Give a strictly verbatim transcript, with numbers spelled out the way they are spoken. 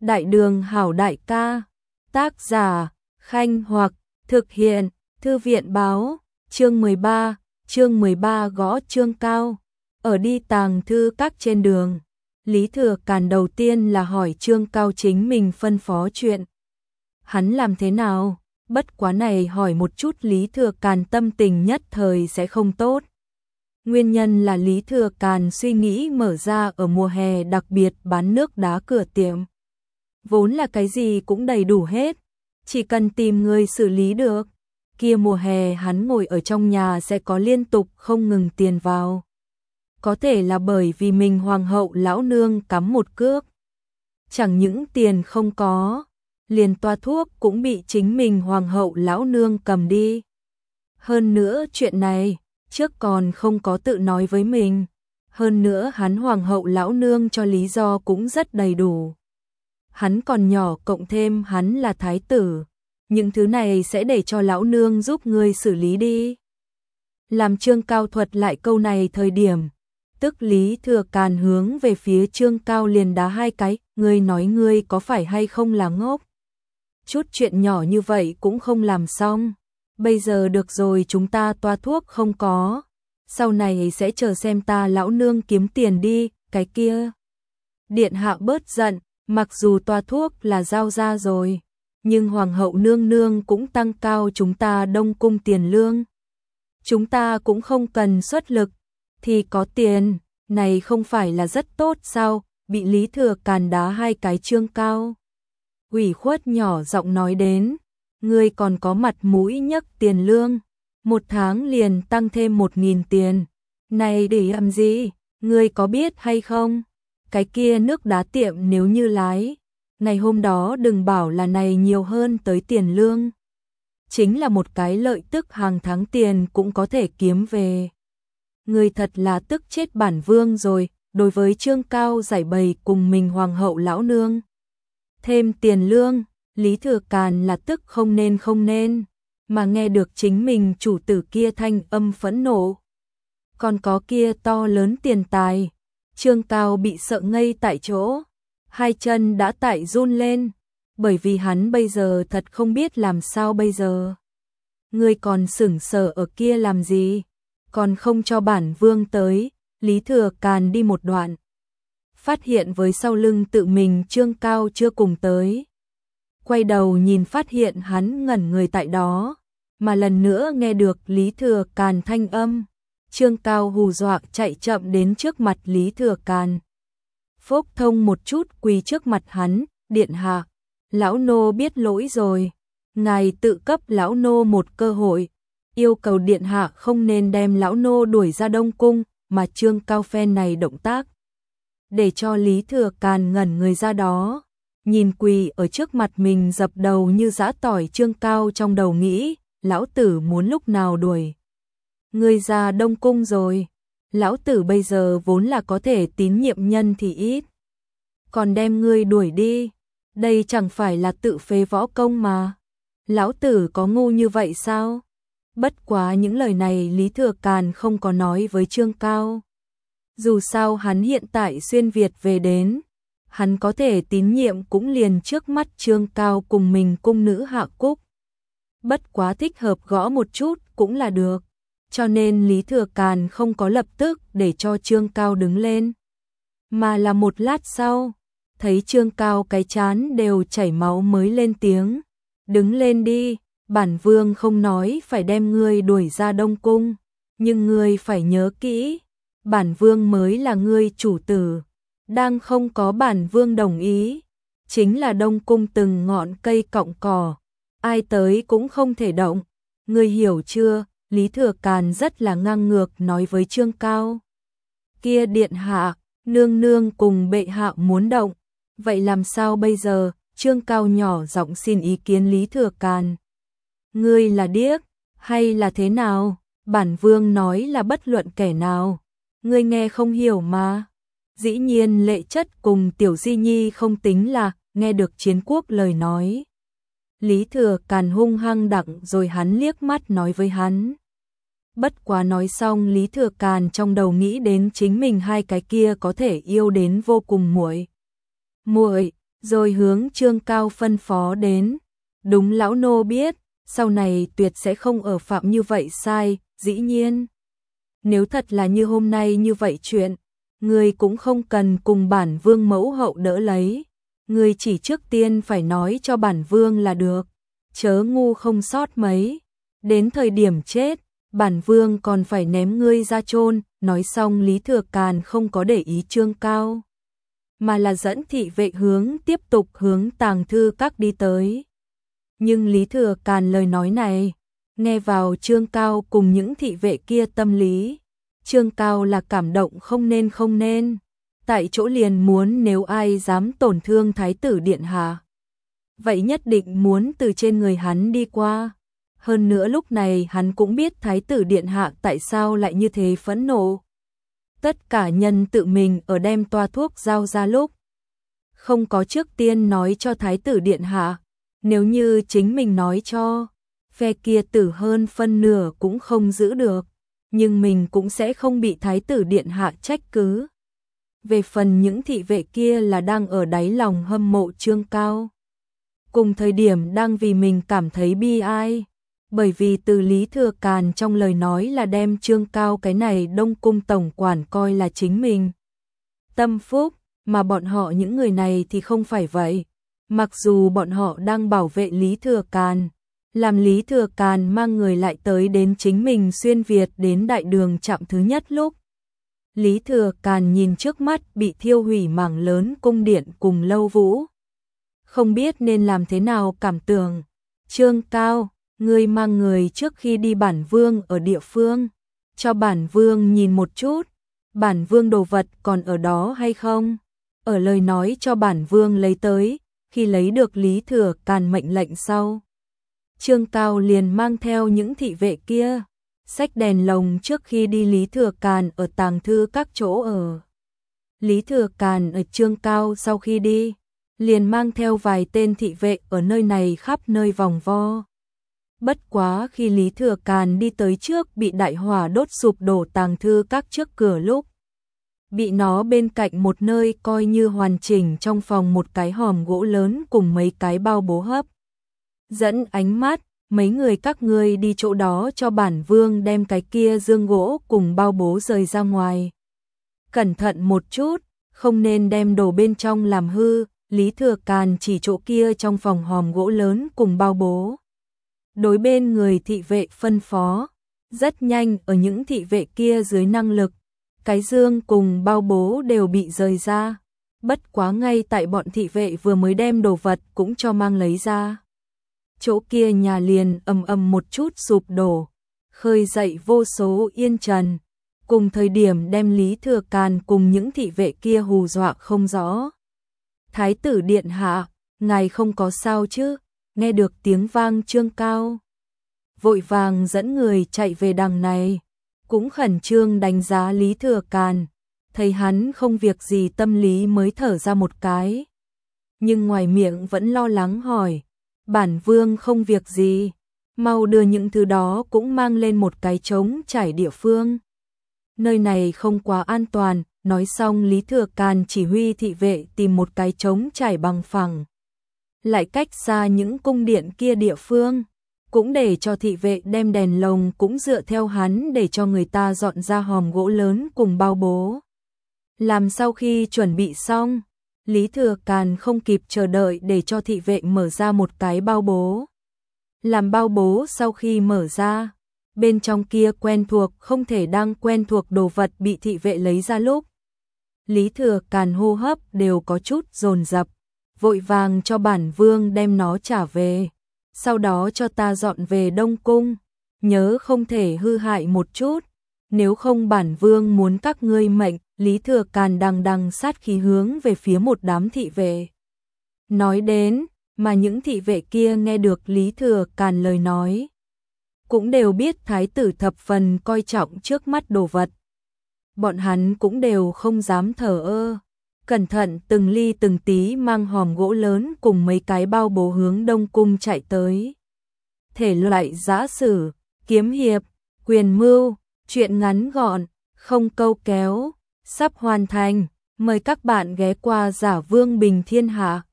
Đại đường hảo đại ca, tác giả, Khanh Hoặc, thực hiện, Thư viện báo, chương mười ba, chương mười ba gõ Trương Cao. Ở đi tàng thư các trên đường, Lý Thừa Càn đầu tiên là hỏi Trương Cao chính mình phân phó chuyện. Hắn làm thế nào? Bất quá này hỏi một chút Lý Thừa Càn tâm tình nhất thời sẽ không tốt. Nguyên nhân là Lý Thừa Càn suy nghĩ mở ra ở mùa hè đặc biệt bán nước đá cửa tiệm. Vốn là cái gì cũng đầy đủ hết, chỉ cần tìm người xử lý được. Kia mùa hè hắn ngồi ở trong nhà sẽ có liên tục không ngừng tiền vào. Có thể là bởi vì mình hoàng hậu lão nương cắm một cước. Chẳng những tiền không có, liền toa thuốc cũng bị chính mình hoàng hậu lão nương cầm đi. Hơn nữa chuyện này, trước còn không có tự nói với mình. Hơn nữa hắn hoàng hậu lão nương cho lý do cũng rất đầy đủ. Hắn còn nhỏ cộng thêm hắn là thái tử. Những thứ này sẽ để cho lão nương giúp ngươi xử lý đi. Làm Trương Cao thuật lại câu này thời điểm, tức Lý Thừa Càn hướng về phía Trương Cao liền đá hai cái, ngươi nói ngươi có phải hay không là ngốc. Chút chuyện nhỏ như vậy cũng không làm xong. Bây giờ được rồi, chúng ta toa thuốc không có. Sau này sẽ chờ xem ta lão nương kiếm tiền đi, cái kia. Điện hạ bớt giận, mặc dù toa thuốc là giao ra rồi, nhưng hoàng hậu nương nương cũng tăng cao chúng ta Đông cung tiền lương. Chúng ta cũng không cần xuất lực, thì có tiền, này không phải là rất tốt sao? Bị Lý Thừa Càn đá hai cái Trương Cao. Ủy khuất nhỏ giọng nói đến, ngươi còn có mặt mũi nhấc tiền lương, một tháng liền tăng thêm một nghìn tiền. Này để làm gì, ngươi có biết hay không? Cái kia nước đá tiệm nếu như lái, ngày hôm đó đừng bảo là này nhiều hơn tới tiền lương. Chính là một cái lợi tức hàng tháng tiền cũng có thể kiếm về. Người thật là tức chết bản vương rồi, đối với Trương Cao giải bày cùng mình hoàng hậu lão nương. Thêm tiền lương, Lý Thừa Càn là tức không nên không nên, mà nghe được chính mình chủ tử kia thanh âm phẫn nộ. Còn có kia to lớn tiền tài, Trương Cao bị sợ ngây tại chỗ, hai chân đã tại run lên, bởi vì hắn bây giờ thật không biết làm sao bây giờ. Ngươi còn sững sờ ở kia làm gì, còn không cho bản vương tới. Lý Thừa Càn đi một đoạn, phát hiện với sau lưng tự mình Trương Cao chưa cùng tới. Quay đầu nhìn phát hiện hắn ngẩn người tại đó, mà lần nữa nghe được Lý Thừa Càn thanh âm. Trương Cao hù dọa chạy chậm đến trước mặt Lý Thừa Càn. Phốc thông một chút quỳ trước mặt hắn, điện hạ, lão nô biết lỗi rồi. Ngài tự cấp lão nô một cơ hội, yêu cầu điện hạ không nên đem lão nô đuổi ra Đông cung, mà Trương Cao phen này động tác. Để cho Lý Thừa Càn ngẩn người ra đó, nhìn quỳ ở trước mặt mình dập đầu như giã tỏi. Trương Cao trong đầu nghĩ, lão tử muốn lúc nào đuổi ngươi ra Đông cung rồi. Lão tử bây giờ vốn là có thể tín nhiệm nhân thì ít, còn đem ngươi đuổi đi, đây chẳng phải là tự phế võ công mà. Lão tử có ngu như vậy sao? Bất quá những lời này Lý Thừa Càn không có nói với Trương Cao. Dù sao hắn hiện tại xuyên Việt về đến, hắn có thể tín nhiệm cũng liền trước mắt Trương Cao cùng mình cung nữ Hạ Cúc. Bất quá thích hợp gõ một chút cũng là được, cho nên Lý Thừa Càn không có lập tức để cho Trương Cao đứng lên, mà là một lát sau, thấy Trương Cao cái chán đều chảy máu mới lên tiếng, đứng lên đi, bản vương không nói phải đem ngươi đuổi ra Đông cung, nhưng ngươi phải nhớ kỹ, bản vương mới là ngươi chủ tử, đang không có bản vương đồng ý, chính là Đông cung từng ngọn cây cọng cỏ, ai tới cũng không thể động, ngươi hiểu chưa? Lý Thừa Càn rất là ngang ngược nói với Trương Cao. Kia điện hạ, nương nương cùng bệ hạ muốn động, vậy làm sao bây giờ? Trương Cao nhỏ giọng xin ý kiến Lý Thừa Càn. Ngươi là điếc, hay là thế nào? Bản vương nói là bất luận kẻ nào, ngươi nghe không hiểu mà. Dĩ nhiên Lệ Chất cùng Tiểu Di Nhi không tính là nghe được Chiến Quốc lời nói. Lý Thừa Càn hung hăng đặng rồi hắn liếc mắt nói với hắn. Bất quá nói xong Lý Thừa Càn trong đầu nghĩ đến chính mình hai cái kia có thể yêu đến vô cùng muội. Muội, rồi hướng Trương Cao phân phó đến. Đúng lão nô biết, sau này tuyệt sẽ không ở phạm như vậy sai, dĩ nhiên. Nếu thật là như hôm nay như vậy chuyện, người cũng không cần cùng bản vương mẫu hậu đỡ lấy. Người chỉ trước tiên phải nói cho bản vương là được, chớ ngu không sót mấy. Đến thời điểm chết, bản vương còn phải ném ngươi ra chôn. Nói xong Lý Thừa Càn không có để ý Trương Cao, mà là dẫn thị vệ hướng tiếp tục hướng tàng thư các đi tới. Nhưng Lý Thừa Càn lời nói này, nghe vào Trương Cao cùng những thị vệ kia tâm lý. Trương Cao là cảm động không nên không nên, tại chỗ liền muốn nếu ai dám tổn thương Thái tử Điện Hạ, vậy nhất định muốn từ trên người hắn đi qua. Hơn nữa lúc này hắn cũng biết Thái tử Điện Hạ tại sao lại như thế phẫn nộ. Tất cả nhân tự mình ở đem toa thuốc giao ra lúc, không có trước tiên nói cho Thái tử Điện Hạ. Nếu như chính mình nói cho, phe kia tử hơn phân nửa cũng không giữ được, nhưng mình cũng sẽ không bị Thái tử Điện Hạ trách cứ. Về phần những thị vệ kia là đang ở đáy lòng hâm mộ Trương Cao, cùng thời điểm đang vì mình cảm thấy bi ai, bởi vì từ Lý Thừa Càn trong lời nói là đem Trương Cao cái này Đông Cung tổng quản coi là chính mình tâm phúc, mà bọn họ những người này thì không phải vậy. Mặc dù bọn họ đang bảo vệ Lý Thừa Càn, làm Lý Thừa Càn mang người lại tới đến chính mình xuyên Việt đến đại đường trạm thứ nhất lúc, Lý Thừa Càn nhìn trước mắt bị thiêu hủy mảng lớn cung điện cùng lâu vũ, không biết nên làm thế nào cảm tưởng. Trương Cao, ngươi mang người trước khi đi bản vương ở địa phương, cho bản vương nhìn một chút, bản vương đồ vật còn ở đó hay không? Ở lời nói cho bản vương lấy tới. Khi lấy được Lý Thừa Càn mệnh lệnh sau, Trương Cao liền mang theo những thị vệ kia, xách đèn lồng trước khi đi Lý Thừa Càn ở tàng thư các chỗ ở. Lý Thừa Càn ở Trương Cao sau khi đi, liền mang theo vài tên thị vệ ở nơi này khắp nơi vòng vo. Bất quá khi Lý Thừa Càn đi tới trước bị đại hỏa đốt sụp đổ tàng thư các trước cửa lúc, bị nó bên cạnh một nơi coi như hoàn chỉnh trong phòng một cái hòm gỗ lớn cùng mấy cái bao bố hấp dẫn ánh mắt. Mấy người các ngươi đi chỗ đó cho bản vương đem cái kia dương gỗ cùng bao bố rời ra ngoài. Cẩn thận một chút, không nên đem đồ bên trong làm hư. Lý Thừa Càn chỉ chỗ kia trong phòng hòm gỗ lớn cùng bao bố. Đối bên người thị vệ phân phó, rất nhanh ở những thị vệ kia dưới năng lực, cái dương cùng bao bố đều bị rời ra. Bất quá ngay tại bọn thị vệ vừa mới đem đồ vật cũng cho mang lấy ra, chỗ kia nhà liền ầm ầm một chút sụp đổ, khơi dậy vô số yên trần, cùng thời điểm đem Lý Thừa Càn cùng những thị vệ kia hù dọa không rõ. Thái tử Điện Hạ, ngài không có sao chứ? Nghe được tiếng vang Trương Cao vội vàng dẫn người chạy về đằng này, cũng khẩn trương đánh giá Lý Thừa Càn, thấy hắn không việc gì tâm lý mới thở ra một cái. Nhưng ngoài miệng vẫn lo lắng hỏi, bản vương không việc gì, mau đưa những thứ đó cũng mang lên một cái trống trải địa phương. Nơi này không quá an toàn. Nói xong Lý Thừa Càn chỉ huy thị vệ tìm một cái trống trải bằng phẳng, lại cách xa những cung điện kia địa phương, cũng để cho thị vệ đem đèn lồng cũng dựa theo hắn để cho người ta dọn ra hòm gỗ lớn cùng bao bố. Làm sau khi chuẩn bị xong, Lý Thừa Càn không kịp chờ đợi để cho thị vệ mở ra một cái bao bố. Làm bao bố sau khi mở ra, bên trong kia quen thuộc không thể đang quen thuộc đồ vật bị thị vệ lấy ra lúc, Lý Thừa Càn hô hấp đều có chút dồn dập, vội vàng cho bản vương đem nó trả về, sau đó cho ta dọn về Đông Cung, nhớ không thể hư hại một chút, nếu không bản vương muốn các ngươi mệnh. Lý Thừa Càn đằng đằng sát khí hướng về phía một đám thị vệ nói đến, mà những thị vệ kia nghe được Lý Thừa Càn lời nói, cũng đều biết thái tử thập phần coi trọng trước mắt đồ vật. Bọn hắn cũng đều không dám thờ ơ, cẩn thận từng ly từng tí mang hòm gỗ lớn cùng mấy cái bao bố hướng Đông Cung chạy tới. Thể loại giã sử, kiếm hiệp, quyền mưu, truyện ngắn gọn, không câu kéo, sắp hoàn thành. Mời các bạn ghé qua Giả Vương Bình Thiên Hạ.